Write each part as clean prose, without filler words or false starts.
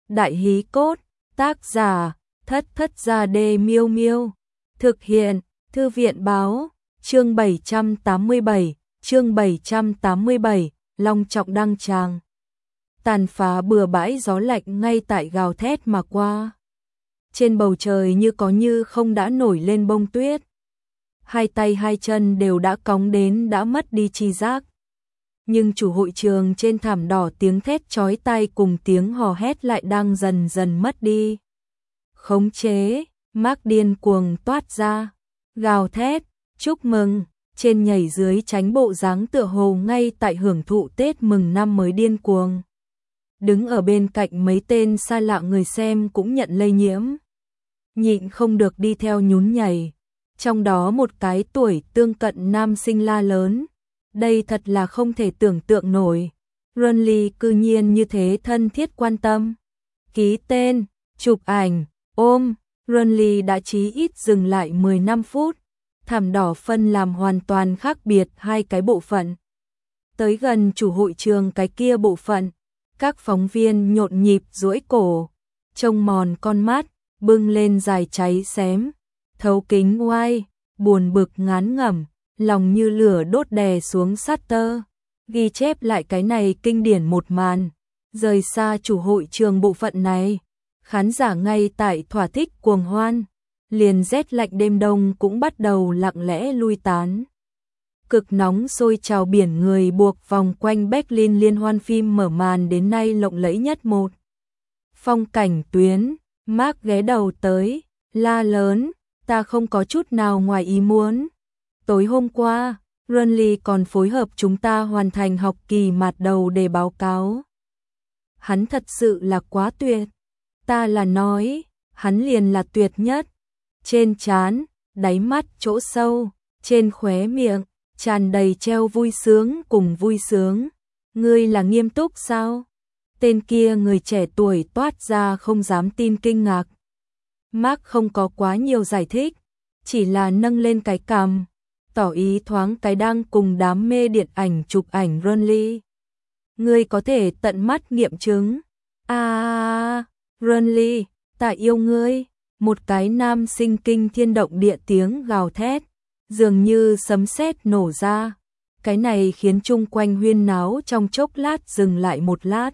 Đại hí cốt, tác giả, Thất Thất Gia Đê Miêu Miêu. Thực hiện, Thư viện báo, chương 787, long trọng đăng tràng. Tàn phá bừa bãi gió lạnh ngay tại gào thét mà qua. Trên bầu trời như có như không đã nổi lên bông tuyết. Hai tay hai chân đều đã cóng đến đã mất đi tri giác. Nhưng chủ hội trường trên thảm đỏ tiếng thét chói tai cùng tiếng hò hét lại đang dần dần mất đi. Khống chế, Mark điên cuồng toát ra, gào thét, chúc mừng, trên nhảy dưới tránh bộ dáng tựa hồ ngay tại hưởng thụ Tết mừng năm mới điên cuồng. Đứng ở bên cạnh mấy tên xa lạ người xem cũng nhận lây nhiễm. Nhịn không được đi theo nhún nhảy. Trong đó một cái tuổi tương cận nam sinh la lớn. Đây thật là không thể tưởng tượng nổi. Runly cư nhiên như thế thân thiết quan tâm. Ký tên, chụp ảnh, ôm. Runly đã chí ít dừng lại 15 phút. Thảm đỏ phân làm hoàn toàn khác biệt hai cái bộ phận. Tới gần chủ hội trường cái kia bộ phận. Các phóng viên nhộn nhịp duỗi cổ. Trông mòn con mắt, bưng lên dài cháy xém. Thấu kính oai, buồn bực ngán ngẩm, lòng như lửa đốt đè xuống shutter, ghi chép lại cái này kinh điển một màn. Rời xa chủ hội trường bộ phận này, khán giả ngay tại thỏa thích cuồng hoan, liền rét lạnh đêm đông cũng bắt đầu lặng lẽ lui tán. Cực nóng sôi trào biển người buộc vòng quanh Berlin liên hoan phim mở màn đến nay lộng lẫy nhất một. Phong cảnh tuyến, Mark ghé đầu tới, la lớn, ta không có chút nào ngoài ý muốn. Tối hôm qua, Runly còn phối hợp chúng ta hoàn thành học kỳ mạt đầu để báo cáo. Hắn thật sự là quá tuyệt. Ta là nói, hắn liền là tuyệt nhất. Trên trán, đáy mắt chỗ sâu, trên khóe miệng, tràn đầy treo vui sướng cùng vui sướng. Ngươi là nghiêm túc sao? Tên kia người trẻ tuổi toát ra không dám tin kinh ngạc. Mark không có quá nhiều giải thích, chỉ là nâng lên cái cằm, tỏ ý thoáng cái đang cùng đám mê điện ảnh chụp ảnh Runly. Ngươi có thể tận mắt nghiệm chứng. Runly, ta yêu ngươi. Một cái nam sinh kinh thiên động địa tiếng gào thét, dường như sấm sét nổ ra. Cái này khiến chung quanh huyên náo trong chốc lát dừng lại một lát.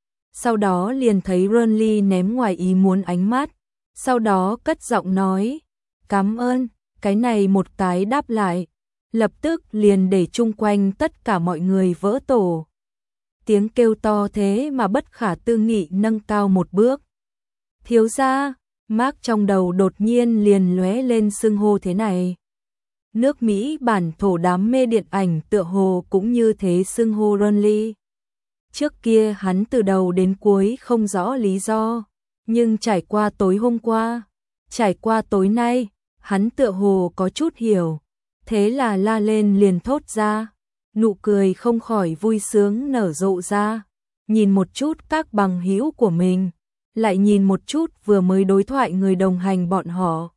Sau đó liền thấy Runly ném ngoài ý muốn ánh mắt, sau đó cất giọng nói, cảm ơn, cái này một cái đáp lại, lập tức liền để chung quanh tất cả mọi người vỡ tổ. Tiếng kêu to thế mà bất khả tư nghị nâng cao một bước. Thiếu gia, Mark trong đầu đột nhiên liền lóe lên xưng hô thế này. Nước Mỹ bản thổ đám mê điện ảnh tựa hồ cũng như thế xưng hô Runly. Trước kia hắn từ đầu đến cuối không rõ lý do, nhưng trải qua tối hôm qua, trải qua tối nay, hắn tựa hồ có chút hiểu, thế là la lên liền thốt ra, nụ cười không khỏi vui sướng nở rộ ra, nhìn một chút các bằng hữu của mình, lại nhìn một chút vừa mới đối thoại người đồng hành bọn họ.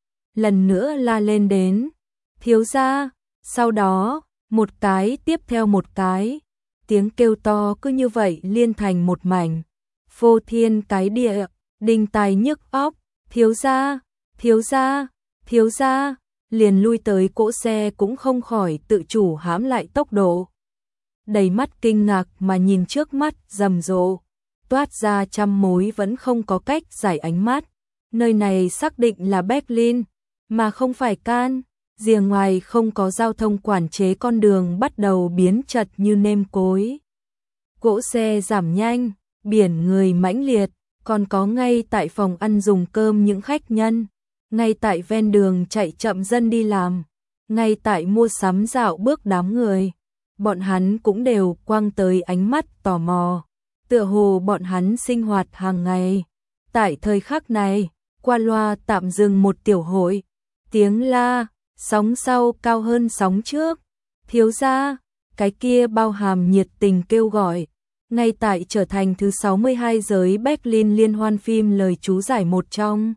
Lần nữa la lên đến, thiếu gia, sau đó, một cái tiếp theo một cái, tiếng kêu to cứ như vậy liên thành một mảnh, phô thiên cái địa, đinh tai nhức óc, thiếu gia, thiếu gia, thiếu gia, liền lui tới cỗ xe cũng không khỏi tự chủ hãm lại tốc độ. Đầy mắt kinh ngạc mà nhìn trước mắt rầm rộ, toát ra trăm mối vẫn không có cách giải ánh mắt. Nơi này xác định là Berlin, mà không phải Cannes. Rìa ngoài không có giao thông quản chế, con đường bắt đầu biến chật như nêm cối. Cỗ xe giảm nhanh, biển người mãnh liệt, còn có ngay tại phòng ăn dùng cơm những khách nhân, ngay tại ven đường chạy chậm dân đi làm, ngay tại mua sắm dạo bước đám người. Bọn hắn cũng đều quăng tới ánh mắt tò mò, tựa hồ bọn hắn sinh hoạt hàng ngày. Tại thời khắc này, qua loa tạm dừng một tiểu hội, tiếng la, sóng sau cao hơn sóng trước. Thiếu gia, cái kia bao hàm nhiệt tình kêu gọi, ngay tại trở thành thứ 62 giới Berlin liên hoan phim lời chú giải một trong.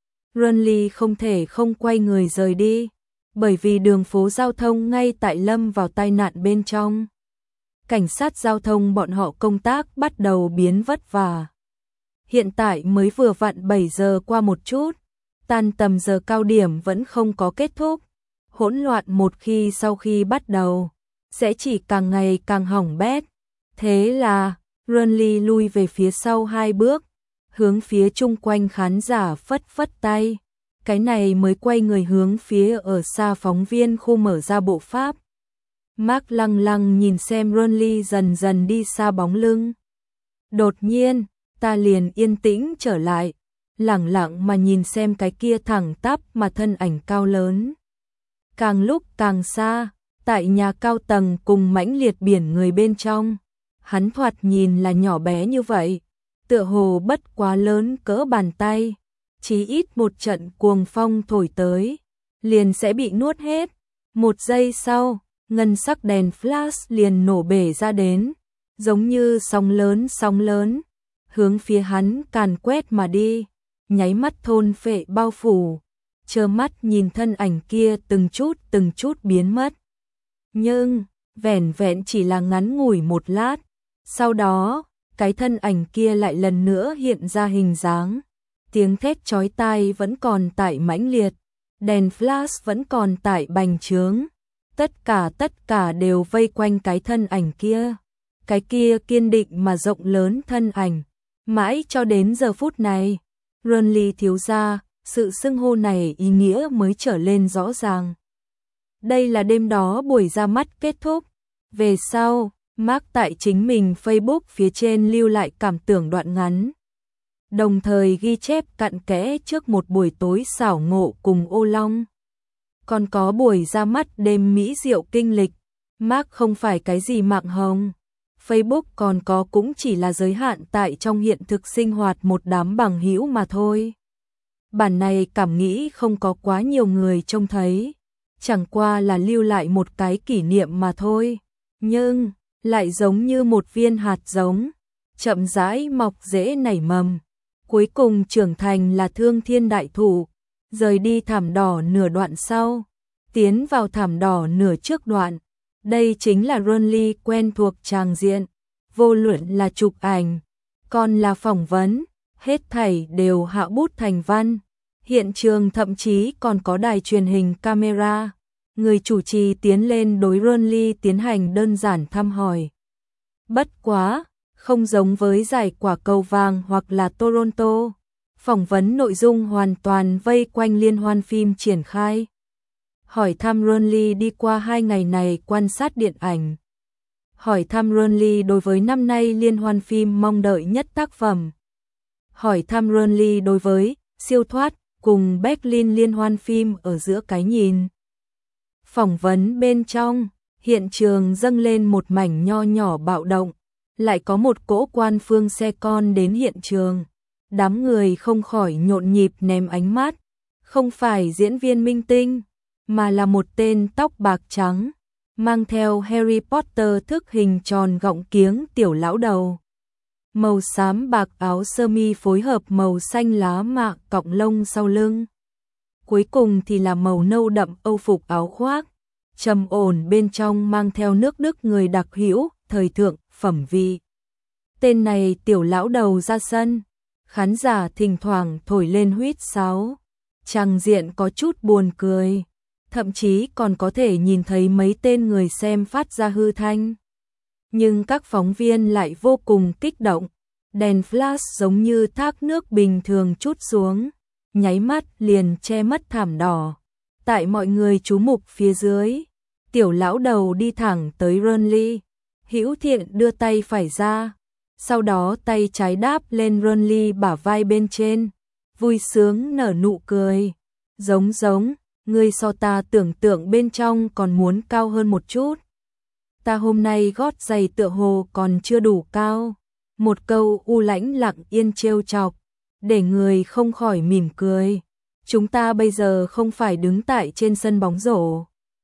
Runly không thể không quay người rời đi, bởi vì đường phố giao thông ngay tại lâm vào tai nạn bên trong. Cảnh sát giao thông bọn họ công tác bắt đầu biến vất vả. Hiện tại mới vừa vặn 7 giờ qua một chút, tan tầm giờ cao điểm vẫn không có kết thúc. Hỗn loạn một khi sau khi bắt đầu, sẽ chỉ càng ngày càng hỏng bét. Thế là, Runly lui về phía sau 2 bước, hướng phía chung quanh khán giả phất phất tay. Cái này mới quay người hướng phía ở xa phóng viên khu mở ra bộ pháp. Mark lăng lăng nhìn xem Runly dần dần đi xa bóng lưng. Đột nhiên, ta liền yên tĩnh trở lại, lẳng lặng mà nhìn xem cái kia thẳng tắp mà thân ảnh cao lớn. Càng lúc càng xa, tại nhà cao tầng cùng mãnh liệt biển người bên trong, hắn thoạt nhìn là nhỏ bé như vậy, tựa hồ bất quá lớn cỡ bàn tay, chí ít một trận cuồng phong thổi tới, liền sẽ bị nuốt hết. Một giây sau, ngân sắc đèn flash liền nổ bể ra đến, giống như sóng lớn, hướng phía hắn càn quét mà đi, nháy mắt thôn phệ bao phủ, trơ mắt nhìn thân ảnh kia từng chút biến mất. Nhưng, vẻn vẹn chỉ là ngắn ngủi một lát, sau đó, cái thân ảnh kia lại lần nữa hiện ra hình dáng. Tiếng thét chói tai vẫn còn tại mãnh liệt, đèn flash vẫn còn tại bành trướng. Tất cả đều vây quanh cái thân ảnh kia. Cái kia kiên định mà rộng lớn thân ảnh. Mãi cho đến giờ phút này, Runly thiếu gia, sự xưng hô này ý nghĩa mới trở lên rõ ràng. Đây là đêm đó buổi ra mắt kết thúc. Về sau, Mark tại chính mình Facebook phía trên lưu lại cảm tưởng đoạn ngắn. Đồng thời ghi chép cặn kẽ trước một buổi tối xảo ngộ cùng Ô Long. Còn có buổi ra mắt đêm mỹ diệu kinh lịch. Mark không phải cái gì mạng hồng. Facebook còn có cũng chỉ là giới hạn tại trong hiện thực sinh hoạt một đám bằng hữu mà thôi. Bản này cảm nghĩ không có quá nhiều người trông thấy. Chẳng qua là lưu lại một cái kỷ niệm mà thôi. Nhưng, lại giống như một viên hạt giống, chậm rãi mọc rễ nảy mầm. Cuối cùng trưởng thành là thương thiên đại thụ, rời đi thảm đỏ nửa đoạn sau, tiến vào thảm đỏ nửa trước đoạn. Đây chính là Runly quen thuộc tràng diện, vô luận là chụp ảnh, còn là phỏng vấn, hết thảy đều hạ bút thành văn. Hiện trường thậm chí còn có đài truyền hình camera, người chủ trì tiến lên đối Runly tiến hành đơn giản thăm hỏi. Bất quá, không giống với giải quả cầu vàng hoặc là Toronto, phỏng vấn nội dung hoàn toàn vây quanh liên hoan phim triển khai. Hỏi thăm Runly đi qua 2 ngày này quan sát điện ảnh. Hỏi thăm Runly đối với năm nay liên hoan phim mong đợi nhất tác phẩm. Hỏi thăm Runly đối với Siêu Thoát cùng Berlin liên hoan phim ở giữa cái nhìn. Phỏng vấn bên trong, hiện trường dâng lên một mảnh nho nhỏ bạo động. Lại có một cỗ quan phương xe con đến hiện trường. Đám người không khỏi nhộn nhịp ném ánh mắt. Không phải diễn viên minh tinh, mà là một tên tóc bạc trắng, mang theo Harry Potter thức hình tròn gọng kiếng tiểu lão đầu. Màu xám bạc áo sơ mi phối hợp màu xanh lá mạ cọng lông sau lưng. Cuối cùng thì là màu nâu đậm âu phục áo khoác, trầm ổn bên trong mang theo nước Đức người đặc hữu, thời thượng, phẩm vị. Tên này tiểu lão đầu ra sân, khán giả thỉnh thoảng thổi lên huýt sáo. Tràng diện có chút buồn cười, thậm chí còn có thể nhìn thấy mấy tên người xem phát ra hư thanh. Nhưng các phóng viên lại vô cùng kích động, đèn flash giống như thác nước bình thường trút xuống, nháy mắt liền che mất thảm đỏ. Tại mọi người chú mục phía dưới, tiểu lão đầu đi thẳng tới Runly, hữu thiện đưa tay phải ra, sau đó tay trái đáp lên Runly bả vai bên trên, vui sướng nở nụ cười. Giống, ngươi so ta tưởng tượng bên trong còn muốn cao hơn một chút. Ta hôm nay gót giày tựa hồ còn chưa đủ cao. Một câu u lãnh lặng yên trêu chọc, để người không khỏi mỉm cười. Chúng ta bây giờ không phải đứng tại trên sân bóng rổ.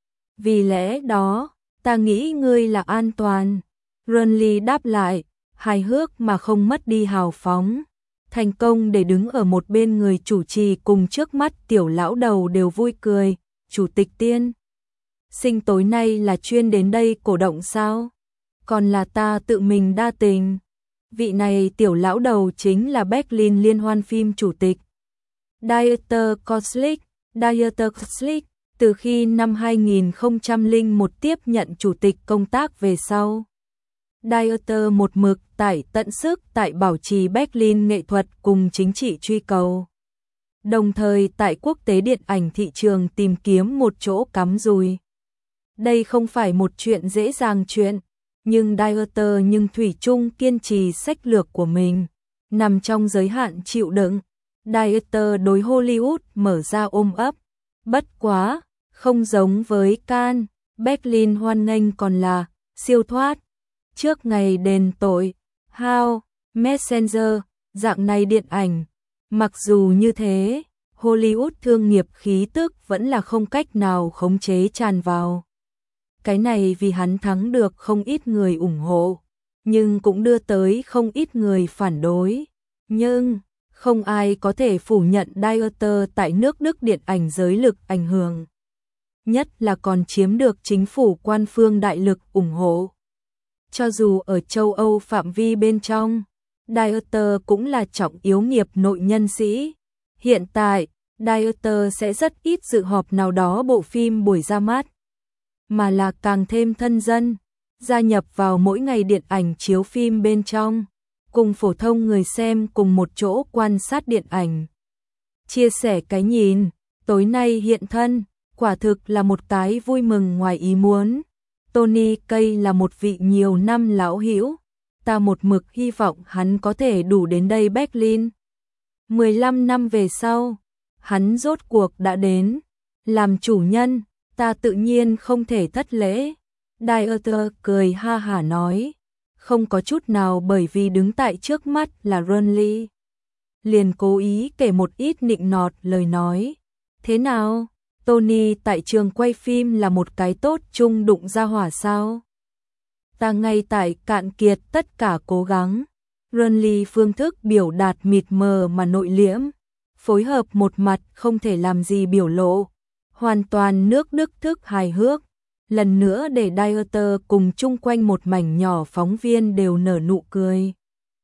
Vì lẽ đó, ta nghĩ ngươi là an toàn. Runly đáp lại, hài hước mà không mất đi hào phóng. Thành công để đứng ở một bên người chủ trì cùng trước mắt tiểu lão đầu đều vui cười. Chủ tịch Tiên Sinh tối nay là chuyên đến đây cổ động sao? Còn là ta tự mình đa tình. Vị này tiểu lão đầu chính là Berlin Liên hoan phim chủ tịch Dieter Koslik. Dieter Koslik từ khi năm 2001 tiếp nhận chủ tịch công tác về sau, Dieter một mực tải tận sức tại bảo trì Berlin nghệ thuật cùng chính trị truy cầu. Đồng thời tại quốc tế điện ảnh thị trường tìm kiếm một chỗ cắm rùi. Đây không phải một chuyện dễ dàng chuyện, nhưng Dieter thủy chung kiên trì sách lược của mình, nằm trong giới hạn chịu đựng. Dieter đối Hollywood mở ra ôm ấp, bất quá, không giống với Cannes, Berlin hoan nghênh còn là siêu thoát. Trước ngày đền tội, How, Messenger, dạng này điện ảnh. Mặc dù như thế, Hollywood thương nghiệp khí tức vẫn là không cách nào khống chế tràn vào. Cái này vì hắn thắng được không ít người ủng hộ, nhưng cũng đưa tới không ít người phản đối. Nhưng, không ai có thể phủ nhận Dieter tại nước Đức điện ảnh giới lực ảnh hưởng. Nhất là còn chiếm được chính phủ quan phương đại lực ủng hộ. Cho dù ở châu Âu phạm vi bên trong, Dieter cũng là trọng yếu nghiệp nội nhân sĩ. Hiện tại, Dieter sẽ rất ít dự họp nào đó bộ phim buổi ra mắt, mà là càng thêm thân dân, gia nhập vào mỗi ngày điện ảnh chiếu phim bên trong, cùng phổ thông người xem cùng một chỗ quan sát điện ảnh. Chia sẻ cái nhìn, tối nay hiện thân, quả thực là một cái vui mừng ngoài ý muốn. Tony Kaye là một vị nhiều năm lão hữu, ta một mực hy vọng hắn có thể đủ đến đây Berlin. 15 năm về sau, hắn rốt cuộc đã đến, làm chủ nhân, ta tự nhiên không thể thất lễ. Dieter cười ha hả nói, không có chút nào bởi vì đứng tại trước mắt là Ronly. Liền cố ý kể một ít nịnh nọt lời nói. Thế nào, Tony tại trường quay phim là một cái tốt chung đụng ra hỏa sao? Ta ngay tại cạn kiệt tất cả cố gắng. Ronly phương thức biểu đạt mịt mờ mà nội liễm, phối hợp một mặt không thể làm gì biểu lộ, hoàn toàn nước Đức thức hài hước. Lần nữa để Dieter cùng chung quanh một mảnh nhỏ phóng viên đều nở nụ cười.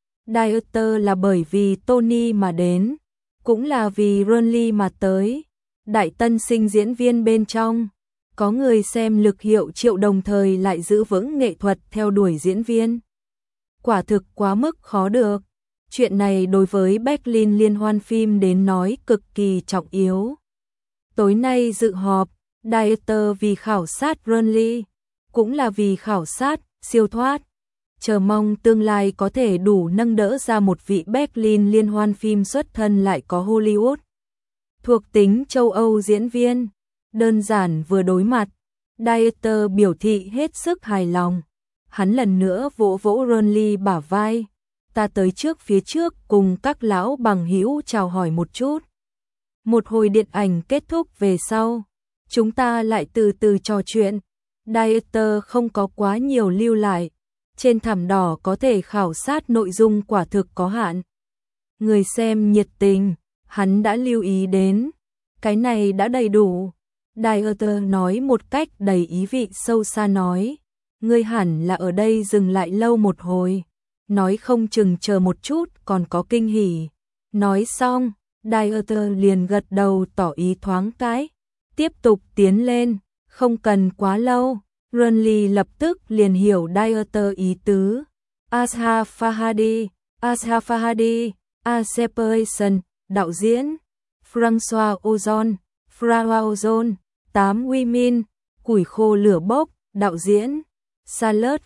Dieter là bởi vì Tony mà đến, cũng là vì Ronly mà tới. Đại tân sinh diễn viên bên trong, có người xem lực hiệu triệu đồng thời lại giữ vững nghệ thuật theo đuổi diễn viên. Quả thực quá mức khó được. Chuyện này đối với Berlin Liên hoan phim đến nói cực kỳ trọng yếu. Tối nay dự họp, Dieter vì khảo sát Ronly, cũng là vì khảo sát siêu thoát. Chờ mong tương lai có thể đủ nâng đỡ ra một vị Berlin Liên hoan phim xuất thân lại có Hollywood thuộc tính châu Âu diễn viên. Đơn giản vừa đối mặt, Dieter biểu thị hết sức hài lòng. Hắn lần nữa vỗ vỗ Ronly bả vai. Ta tới trước phía trước cùng các lão bằng hữu chào hỏi một chút. Một hồi điện ảnh kết thúc về sau, chúng ta lại từ từ trò chuyện. Dieter không có quá nhiều lưu lại. Trên thảm đỏ có thể khảo sát nội dung quả thực có hạn. Người xem nhiệt tình, hắn đã lưu ý đến. Cái này đã đầy đủ. Dieter nói một cách đầy ý vị sâu xa nói. Ngươi hẳn là ở đây dừng lại lâu một hồi. Nói không chừng chờ một chút còn có kinh hỉ. Nói xong, Dieter liền gật đầu tỏ ý thoáng cái. Tiếp tục tiến lên, không cần quá lâu. Ronly lập tức liền hiểu Dieter ý tứ. Asghar Farhadi, Separation, đạo diễn. François Ozon, 8 Women, Củi khô lửa bốc, đạo diễn. Charlotte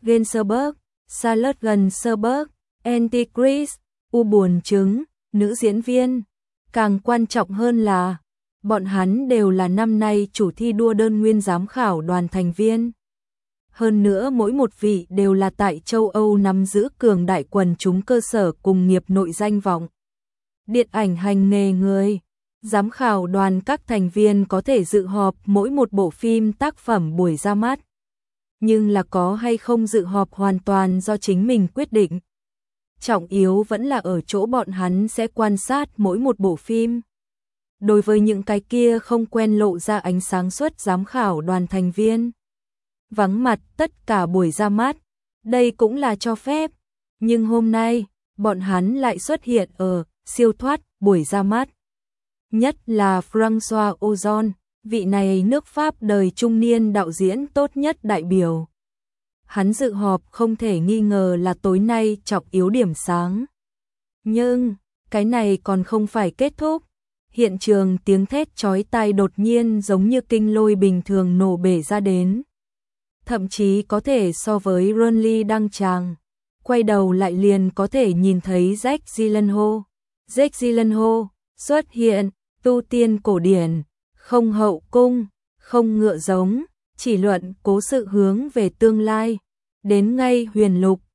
Gainsbourg, Antichrist, U buồn trứng, nữ diễn viên. Càng quan trọng hơn là, bọn hắn đều là năm nay chủ thi đua đơn nguyên giám khảo đoàn thành viên. Hơn nữa mỗi một vị đều là tại châu Âu nắm giữ cường đại quần chúng cơ sở cùng nghiệp nội danh vọng. Điện ảnh hành nghề người, giám khảo đoàn các thành viên có thể dự họp mỗi một bộ phim tác phẩm buổi ra mắt. Nhưng là có hay không dự họp hoàn toàn do chính mình quyết định. Trọng yếu vẫn là ở chỗ bọn hắn sẽ quan sát mỗi một bộ phim. Đối với những cái kia không quen lộ ra ánh sáng suốt giám khảo đoàn thành viên, vắng mặt tất cả buổi ra mắt, đây cũng là cho phép. Nhưng hôm nay, bọn hắn lại xuất hiện ở siêu thoát buổi ra mắt. Nhất là François Ozon, vị này nước Pháp đời trung niên đạo diễn tốt nhất đại biểu. Hắn dự họp không thể nghi ngờ là tối nay trọng yếu điểm sáng. Nhưng, cái này còn không phải kết thúc. Hiện trường tiếng thét chói tai đột nhiên giống như kinh lôi bình thường nổ bể ra đến. Thậm chí có thể so với Ronly đăng tràng. Quay đầu lại liền có thể nhìn thấy Jake Gyllenhaal. Jake Gyllenhaal xuất hiện, tu tiên cổ điển, không hậu cung, không ngựa giống, chỉ luận cố sự hướng về tương lai. Đến ngay huyền lục,